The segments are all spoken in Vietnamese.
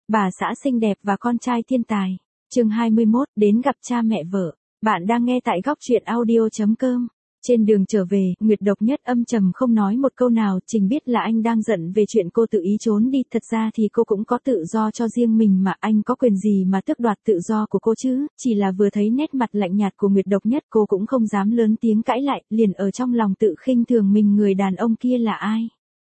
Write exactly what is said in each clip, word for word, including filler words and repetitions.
Bà xã xinh đẹp và con trai thiên tài. Chương hai mươi mốt, đến gặp cha mẹ vợ. Bạn đang nghe tại góc truyện audio chấm com. Trên đường trở về, Nguyệt Độc Nhất âm trầm không nói một câu nào, Trình biết là anh đang giận về chuyện cô tự ý trốn đi, thật ra thì cô cũng có tự do cho riêng mình mà, anh có quyền gì mà tước đoạt tự do của cô chứ, chỉ là vừa thấy nét mặt lạnh nhạt của Nguyệt Độc Nhất cô cũng không dám lớn tiếng cãi lại, liền ở trong lòng tự khinh thường mình, người đàn ông kia là ai?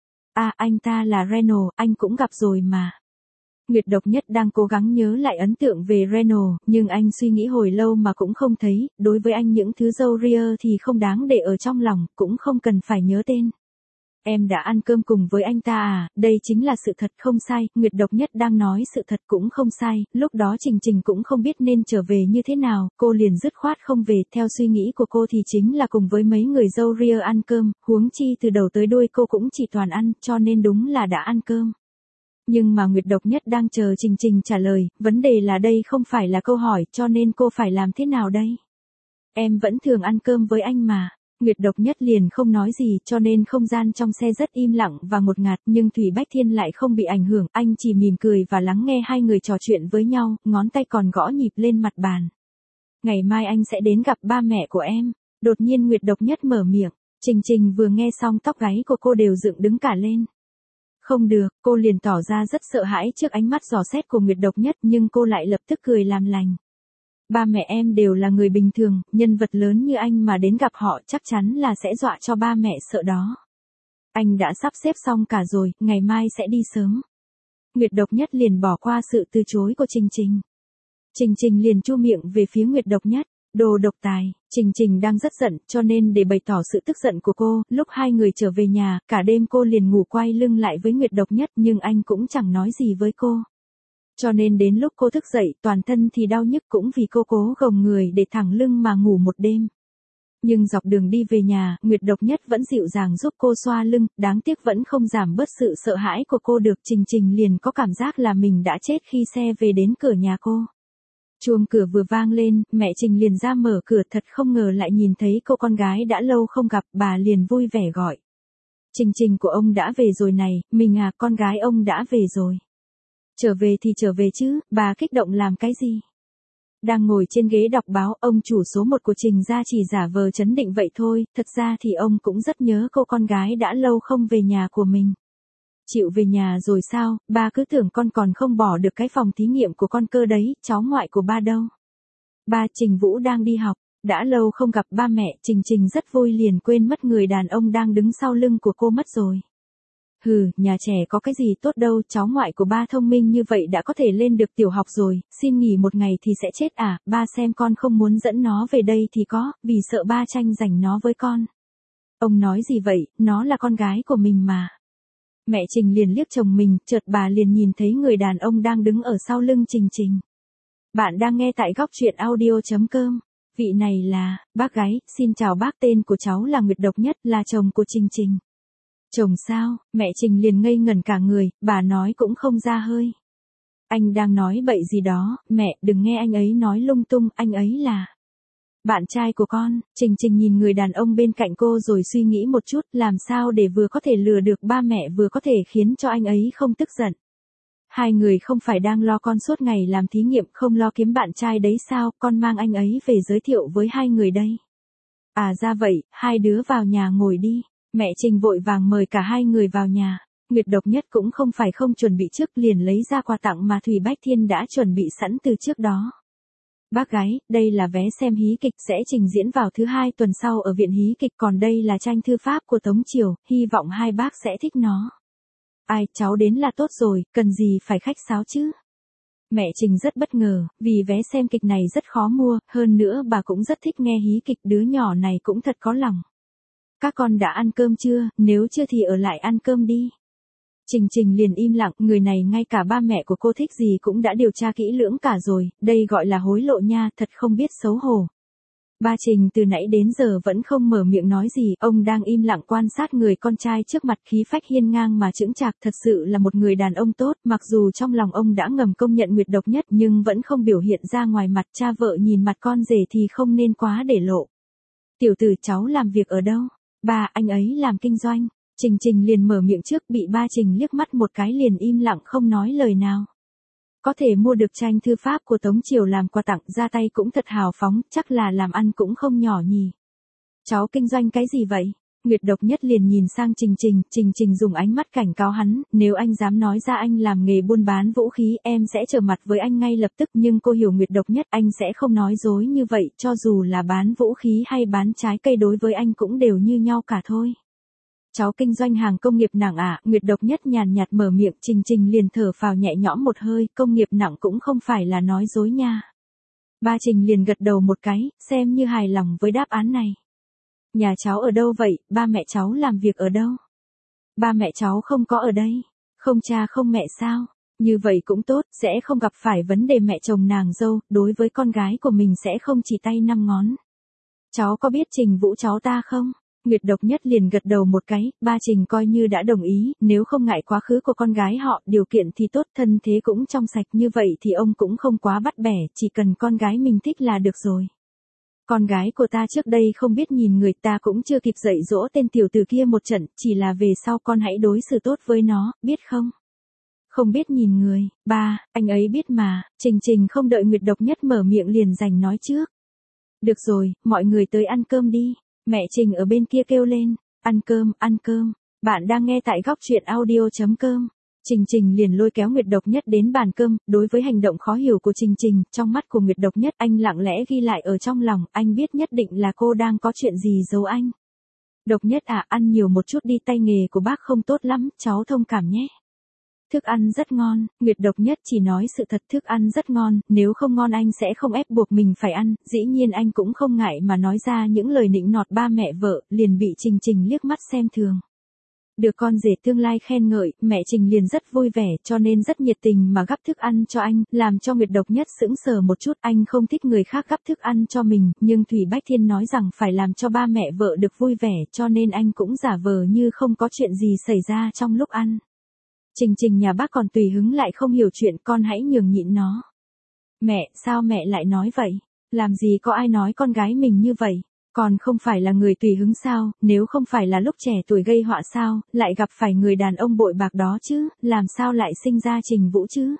À, anh ta là Reno, anh cũng gặp rồi mà. Nguyệt Độc Nhất đang cố gắng nhớ lại ấn tượng về Reno, nhưng anh suy nghĩ hồi lâu mà cũng không thấy, đối với anh những thứ râu ria thì không đáng để ở trong lòng, cũng không cần phải nhớ tên. Em đã ăn cơm cùng với anh ta à, đây chính là sự thật không sai, Nguyệt Độc Nhất đang nói sự thật cũng không sai, lúc đó Trình Trình cũng không biết nên trở về như thế nào, cô liền dứt khoát không về, theo suy nghĩ của cô thì chính là cùng với mấy người râu ria ăn cơm, huống chi từ đầu tới đuôi cô cũng chỉ toàn ăn, cho nên đúng là đã ăn cơm. Nhưng mà Nguyệt Độc Nhất đang chờ Trình Trình trả lời, vấn đề là đây không phải là câu hỏi, cho nên cô phải làm thế nào đây? Em vẫn thường ăn cơm với anh mà. Nguyệt Độc Nhất liền không nói gì, cho nên không gian trong xe rất im lặng và ngột ngạt, nhưng Thủy Bách Thiên lại không bị ảnh hưởng, anh chỉ mỉm cười và lắng nghe hai người trò chuyện với nhau, ngón tay còn gõ nhịp lên mặt bàn. Ngày mai anh sẽ đến gặp ba mẹ của em. Đột nhiên Nguyệt Độc Nhất mở miệng, Trình Trình vừa nghe xong tóc gáy của cô đều dựng đứng cả lên. Không được, cô liền tỏ ra rất sợ hãi trước ánh mắt dò xét của Nguyệt Độc Nhất, nhưng cô lại lập tức cười làm lành. Ba mẹ em đều là người bình thường, nhân vật lớn như anh mà đến gặp họ chắc chắn là sẽ dọa cho ba mẹ sợ đó. Anh đã sắp xếp xong cả rồi, ngày mai sẽ đi sớm. Nguyệt Độc Nhất liền bỏ qua sự từ chối của Trình Trình. Trình Trình liền chu miệng về phía Nguyệt Độc Nhất. Đồ độc tài, Trình Trình đang rất giận, cho nên để bày tỏ sự tức giận của cô, lúc hai người trở về nhà, cả đêm cô liền ngủ quay lưng lại với Nguyệt Độc Nhất, nhưng anh cũng chẳng nói gì với cô. Cho nên đến lúc cô thức dậy, toàn thân thì đau nhức cũng vì cô cố gồng người để thẳng lưng mà ngủ một đêm. Nhưng dọc đường đi về nhà, Nguyệt Độc Nhất vẫn dịu dàng giúp cô xoa lưng, đáng tiếc vẫn không giảm bớt sự sợ hãi của cô được. Trình Trình liền có cảm giác là mình đã chết khi xe về đến cửa nhà cô. Chuông cửa vừa vang lên, mẹ Trình liền ra mở cửa, thật không ngờ lại nhìn thấy cô con gái đã lâu không gặp, bà liền vui vẻ gọi. Trình Trình của ông đã về rồi này, mình à, con gái ông đã về rồi. Trở về thì trở về chứ, bà kích động làm cái gì? Đang ngồi trên ghế đọc báo, ông chủ số một của Trình gia chỉ giả vờ trấn định vậy thôi, thật ra thì ông cũng rất nhớ cô con gái đã lâu không về nhà của mình. Chịu về nhà rồi sao, ba cứ tưởng con còn không bỏ được cái phòng thí nghiệm của con cơ đấy, cháu ngoại của ba đâu? Ba, Trình Vũ đang đi học, đã lâu không gặp ba mẹ, Trình Trình rất vui liền quên mất người đàn ông đang đứng sau lưng của cô mất rồi. Hừ, nhà trẻ có cái gì tốt đâu, cháu ngoại của ba thông minh như vậy đã có thể lên được tiểu học rồi, xin nghỉ một ngày thì sẽ chết à, ba xem con không muốn dẫn nó về đây thì có, vì sợ ba tranh giành nó với con. Ông nói gì vậy, nó là con gái của mình mà. Mẹ Trình liền liếc chồng mình, chợt bà liền nhìn thấy người đàn ông đang đứng ở sau lưng Trình Trình. Bạn đang nghe tại góc truyện audio chấm com. Vị này là, bác gái, xin chào bác, tên của cháu là Nguyệt Độc Nhất, là chồng của Trình Trình. Chồng sao, mẹ Trình liền ngây ngẩn cả người, bà nói cũng không ra hơi. Anh đang nói bậy gì đó, mẹ, đừng nghe anh ấy nói lung tung, anh ấy là bạn trai của con. Trình Trình nhìn người đàn ông bên cạnh cô rồi suy nghĩ một chút, làm sao để vừa có thể lừa được ba mẹ vừa có thể khiến cho anh ấy không tức giận. Hai người không phải đang lo con suốt ngày làm thí nghiệm, không lo kiếm bạn trai đấy sao, con mang anh ấy về giới thiệu với hai người đây. À ra vậy, hai đứa vào nhà ngồi đi. Mẹ Trình vội vàng mời cả hai người vào nhà. Nguyệt Độc Nhất cũng không phải không chuẩn bị trước, liền lấy ra quà tặng mà Thủy Bách Thiên đã chuẩn bị sẵn từ trước đó. Bác gái, đây là vé xem hí kịch sẽ trình diễn vào thứ hai tuần sau ở viện hí kịch, còn đây là tranh thư pháp của Tống Triều, hy vọng hai bác sẽ thích nó. Ai, cháu đến là tốt rồi, cần gì phải khách sáo chứ? Mẹ Trình rất bất ngờ, vì vé xem kịch này rất khó mua, hơn nữa bà cũng rất thích nghe hí kịch, đứa nhỏ này cũng thật có lòng. Các con đã ăn cơm chưa, nếu chưa thì ở lại ăn cơm đi. Trình Trình liền im lặng, người này ngay cả ba mẹ của cô thích gì cũng đã điều tra kỹ lưỡng cả rồi, đây gọi là hối lộ nha, thật không biết xấu hổ. Ba Trình từ nãy đến giờ vẫn không mở miệng nói gì, ông đang im lặng quan sát người con trai trước mặt, khí phách hiên ngang mà chững chạc, thật sự là một người đàn ông tốt, mặc dù trong lòng ông đã ngầm công nhận Nguyệt Độc Nhất nhưng vẫn không biểu hiện ra ngoài mặt, cha vợ nhìn mặt con rể thì không nên quá để lộ. Tiểu tử, cháu làm việc ở đâu? Ba, anh ấy làm kinh doanh. Trình Trình liền mở miệng trước, bị ba Trình liếc mắt một cái liền im lặng không nói lời nào. Có thể mua được tranh thư pháp của Tống Triều làm quà tặng, ra tay cũng thật hào phóng, chắc là làm ăn cũng không nhỏ nhỉ. Cháu kinh doanh cái gì vậy? Nguyệt Độc Nhất liền nhìn sang Trình Trình, Trình Trình dùng ánh mắt cảnh cáo hắn, nếu anh dám nói ra anh làm nghề buôn bán vũ khí, em sẽ trở mặt với anh ngay lập tức, nhưng cô hiểu Nguyệt Độc Nhất, anh sẽ không nói dối như vậy, cho dù là bán vũ khí hay bán trái cây đối với anh cũng đều như nhau cả thôi. Cháu kinh doanh hàng công nghiệp nặng à? Nguyệt Độc Nhất nhàn nhạt mở miệng, Trình Trình liền thở phào nhẹ nhõm một hơi, công nghiệp nặng cũng không phải là nói dối nha. Ba Trình liền gật đầu một cái, xem như hài lòng với đáp án này. Nhà cháu ở đâu vậy, ba mẹ cháu làm việc ở đâu? Ba mẹ cháu không có ở đây. Không cha không mẹ sao? Như vậy cũng tốt, sẽ không gặp phải vấn đề mẹ chồng nàng dâu, đối với con gái của mình sẽ không chỉ tay năm ngón. Cháu có biết Trình Vũ cháu ta không? Nguyệt Độc Nhất liền gật đầu một cái, ba Trình coi như đã đồng ý, nếu không ngại quá khứ của con gái họ, điều kiện thì tốt, thân thế cũng trong sạch, như vậy thì ông cũng không quá bắt bẻ, chỉ cần con gái mình thích là được rồi. Con gái của ta trước đây không biết nhìn người, ta cũng chưa kịp dạy dỗ tên tiểu tử kia một trận, chỉ là về sau con hãy đối xử tốt với nó, biết không? Không biết nhìn người, ba, anh ấy biết mà. Trình Trình không đợi Nguyệt Độc Nhất mở miệng liền giành nói trước. Được rồi, mọi người tới ăn cơm đi. Mẹ Trình ở bên kia kêu lên, ăn cơm, ăn cơm. Bạn đang nghe tại góc truyện audio chấm com. Trình Trình liền lôi kéo Nguyệt Độc Nhất đến bàn cơm, đối với hành động khó hiểu của Trình Trình, trong mắt của Nguyệt Độc Nhất anh lặng lẽ ghi lại ở trong lòng, anh biết nhất định là cô đang có chuyện gì giấu anh. Độc Nhất à, ăn nhiều một chút đi, tay nghề của bác không tốt lắm, cháu thông cảm nhé. Thức ăn rất ngon, Nguyệt Độc Nhất chỉ nói sự thật, thức ăn rất ngon, nếu không ngon anh sẽ không ép buộc mình phải ăn, dĩ nhiên anh cũng không ngại mà nói ra những lời nịnh nọt ba mẹ vợ, liền bị Trình Trình liếc mắt xem thường. Được con rể tương lai khen ngợi, mẹ Trình liền rất vui vẻ cho nên rất nhiệt tình mà gắp thức ăn cho anh, làm cho Nguyệt Độc Nhất sững sờ một chút, anh không thích người khác gắp thức ăn cho mình, nhưng Thủy Bách Thiên nói rằng phải làm cho ba mẹ vợ được vui vẻ cho nên anh cũng giả vờ như không có chuyện gì xảy ra trong lúc ăn. Trình Trình nhà bác còn tùy hứng lại không hiểu chuyện, con hãy nhường nhịn nó. Mẹ, sao mẹ lại nói vậy? Làm gì có ai nói con gái mình như vậy? Còn không phải là người tùy hứng sao, nếu không phải là lúc trẻ tuổi gây họa sao, lại gặp phải người đàn ông bội bạc đó chứ, làm sao lại sinh ra Trình Vũ chứ?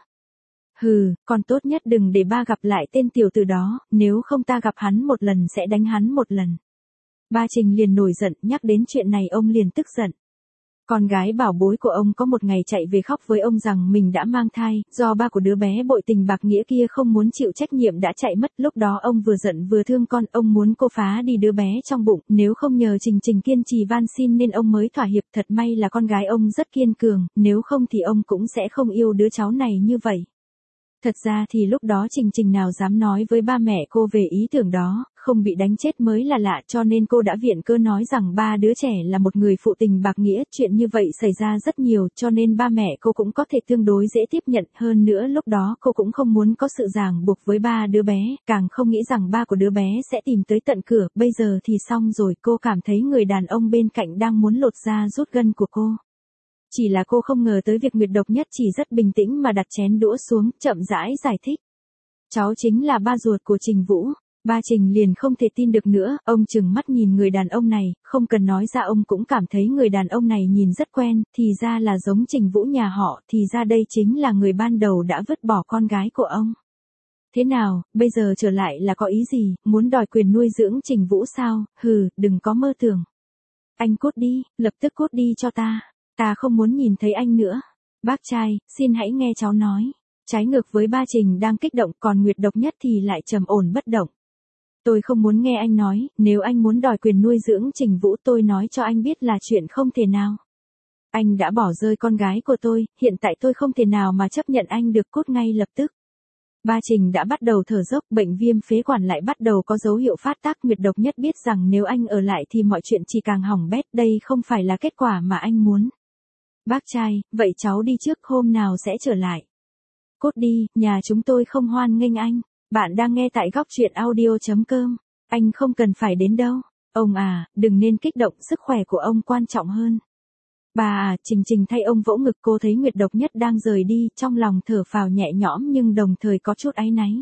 Hừ, con tốt nhất đừng để ba gặp lại tên tiểu tử đó, nếu không ta gặp hắn một lần sẽ đánh hắn một lần. Ba Trình liền nổi giận, nhắc đến chuyện này ông liền tức giận. Con gái bảo bối của ông có một ngày chạy về khóc với ông rằng mình đã mang thai, do ba của đứa bé bội tình bạc nghĩa kia không muốn chịu trách nhiệm đã chạy mất, lúc đó ông vừa giận vừa thương con, ông muốn cô phá đi đứa bé trong bụng, nếu không nhờ Trình Trình kiên trì van xin nên ông mới thỏa hiệp, thật may là con gái ông rất kiên cường, nếu không thì ông cũng sẽ không yêu đứa cháu này như vậy. Thật ra thì lúc đó Trình Trình nào dám nói với ba mẹ cô về ý tưởng đó, không bị đánh chết mới là lạ, cho nên cô đã viện cơ nói rằng ba đứa trẻ là một người phụ tình bạc nghĩa, chuyện như vậy xảy ra rất nhiều cho nên ba mẹ cô cũng có thể tương đối dễ tiếp nhận, hơn nữa lúc đó cô cũng không muốn có sự ràng buộc với ba đứa bé, càng không nghĩ rằng ba của đứa bé sẽ tìm tới tận cửa, bây giờ thì xong rồi, cô cảm thấy người đàn ông bên cạnh đang muốn lột da rút gân của cô. Chỉ là cô không ngờ tới việc Nguyệt Độc Nhất chỉ rất bình tĩnh mà đặt chén đũa xuống, chậm rãi giải thích. Cháu chính là ba ruột của Trình Vũ. Ba Trình liền không thể tin được nữa, ông trừng mắt nhìn người đàn ông này, không cần nói ra ông cũng cảm thấy người đàn ông này nhìn rất quen, thì ra là giống Trình Vũ nhà họ, thì ra đây chính là người ban đầu đã vứt bỏ con gái của ông. Thế nào, bây giờ trở lại là có ý gì, muốn đòi quyền nuôi dưỡng Trình Vũ sao, hừ, đừng có mơ tưởng. Anh cút đi, lập tức cút đi cho ta. Ta không muốn nhìn thấy anh nữa. Bác trai, xin hãy nghe cháu nói. Trái ngược với ba Trình đang kích động, còn Nguyệt Độc Nhất thì lại trầm ổn bất động. Tôi không muốn nghe anh nói, nếu anh muốn đòi quyền nuôi dưỡng Trình Vũ tôi nói cho anh biết là chuyện không thể nào. Anh đã bỏ rơi con gái của tôi, hiện tại tôi không thể nào mà chấp nhận anh được, cút ngay lập tức. Ba Trình đã bắt đầu thở dốc, bệnh viêm phế quản lại bắt đầu có dấu hiệu phát tác, Nguyệt Độc Nhất biết rằng nếu anh ở lại thì mọi chuyện chỉ càng hỏng bét, đây không phải là kết quả mà anh muốn. Bác trai, vậy cháu đi trước, hôm nào sẽ trở lại. Cút đi, nhà chúng tôi không hoan nghênh anh. Bạn đang nghe tại góc truyện audio chấm com. Anh không cần phải đến đâu. Ông à, đừng nên kích động, sức khỏe của ông quan trọng hơn. Bà à, Trình Trình thay ông vỗ ngực, cô thấy Nguyệt Độc Nhất đang rời đi, trong lòng thở phào nhẹ nhõm nhưng đồng thời có chút áy náy.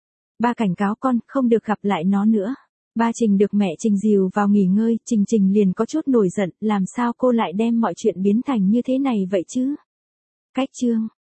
Ba cảnh cáo con, không được gặp lại nó nữa. Ba Trình được mẹ Trình dìu vào nghỉ ngơi, Trình Trình liền có chút nổi giận, làm sao cô lại đem mọi chuyện biến thành như thế này vậy chứ? Cách chương